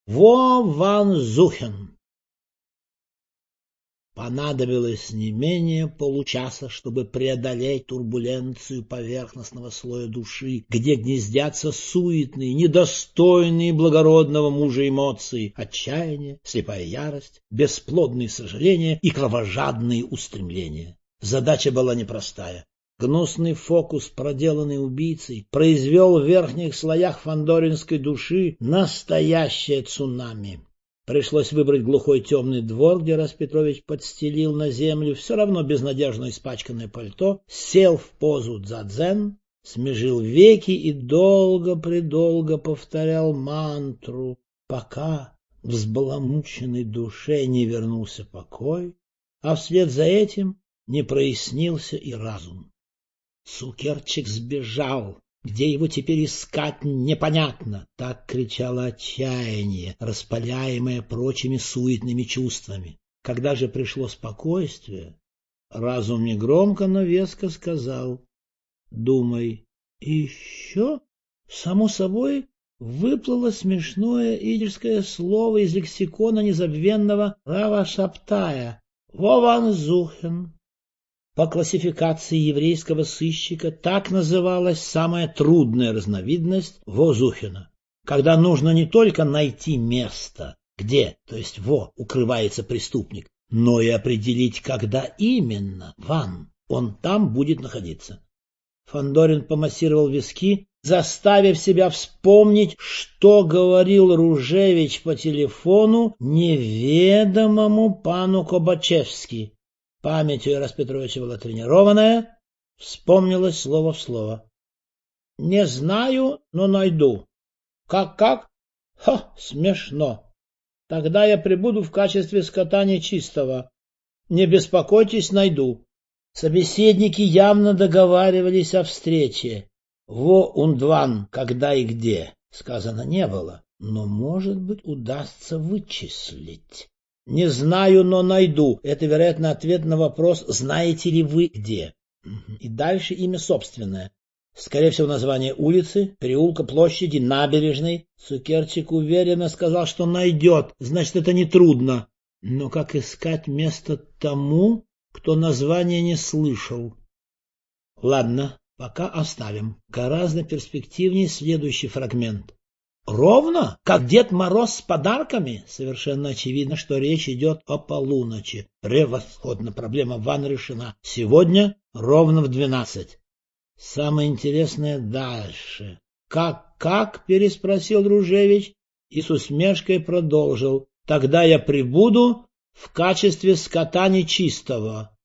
Во ван Зухен. Понадобилось не менее получаса, чтобы преодолеть турбуленцию поверхностного слоя души, где гнездятся суетные, недостойные благородного мужа эмоции, отчаяние, слепая ярость, бесплодные сожаления и кровожадные устремления. Задача была непростая. Гнусный фокус, проделанный убийцей, произвел в верхних слоях фандоринской души настоящее цунами. Пришлось выбрать глухой темный двор, где Распетрович подстелил на землю все равно безнадежно испачканное пальто, сел в позу дзадзен, смежил веки и долго-предолго повторял мантру, пока в взбаламученной душе не вернулся покой, а вслед за этим не прояснился и разум. Цукерчик сбежал. Где его теперь искать, непонятно. Так кричало отчаяние, распаляемое прочими суетными чувствами. Когда же пришло спокойствие, разум негромко, но веско сказал: думай. И еще, само собой, выплыло смешное идишское слово из лексикона незабвенного Рава Шаптая — «Вованзухен». По классификации еврейского сыщика так называлась самая трудная разновидность возухена, когда нужно не только найти место, где, то есть укрывается преступник, но и определить, когда именно, он там будет находиться. Фандорин помассировал виски, заставив себя вспомнить, что говорил Ружевич по телефону неведомому пану Кобачевски. Память у Распетровича была тренированная, вспомнилось слово в слово. — Не знаю, но найду. — Как? — смешно. Тогда я прибуду в качестве скота нечистого. Не беспокойтесь, найду. Собеседники явно договаривались о встрече. Во-ундван, когда и где, сказано не было, но, может быть, удастся вычислить. Не знаю, но найду. Это, вероятно, ответ на вопрос «Знаете ли вы где?». И дальше имя собственное. Скорее всего, название улицы, переулка, площади, набережной. Цукерчик уверенно сказал, что найдет. Значит, это нетрудно. Но как искать место тому, кто название не слышал? Ладно, пока оставим. Гораздо перспективнее следующий фрагмент. Ровно, как Дед Мороз с подарками? Совершенно очевидно, что речь идет о полуночи. Превосходно, проблема Ван решена. Сегодня ровно в 12. Самое интересное дальше. Как? Переспросил Ружевич и с усмешкой продолжил. Тогда я прибуду в качестве скота нечистого.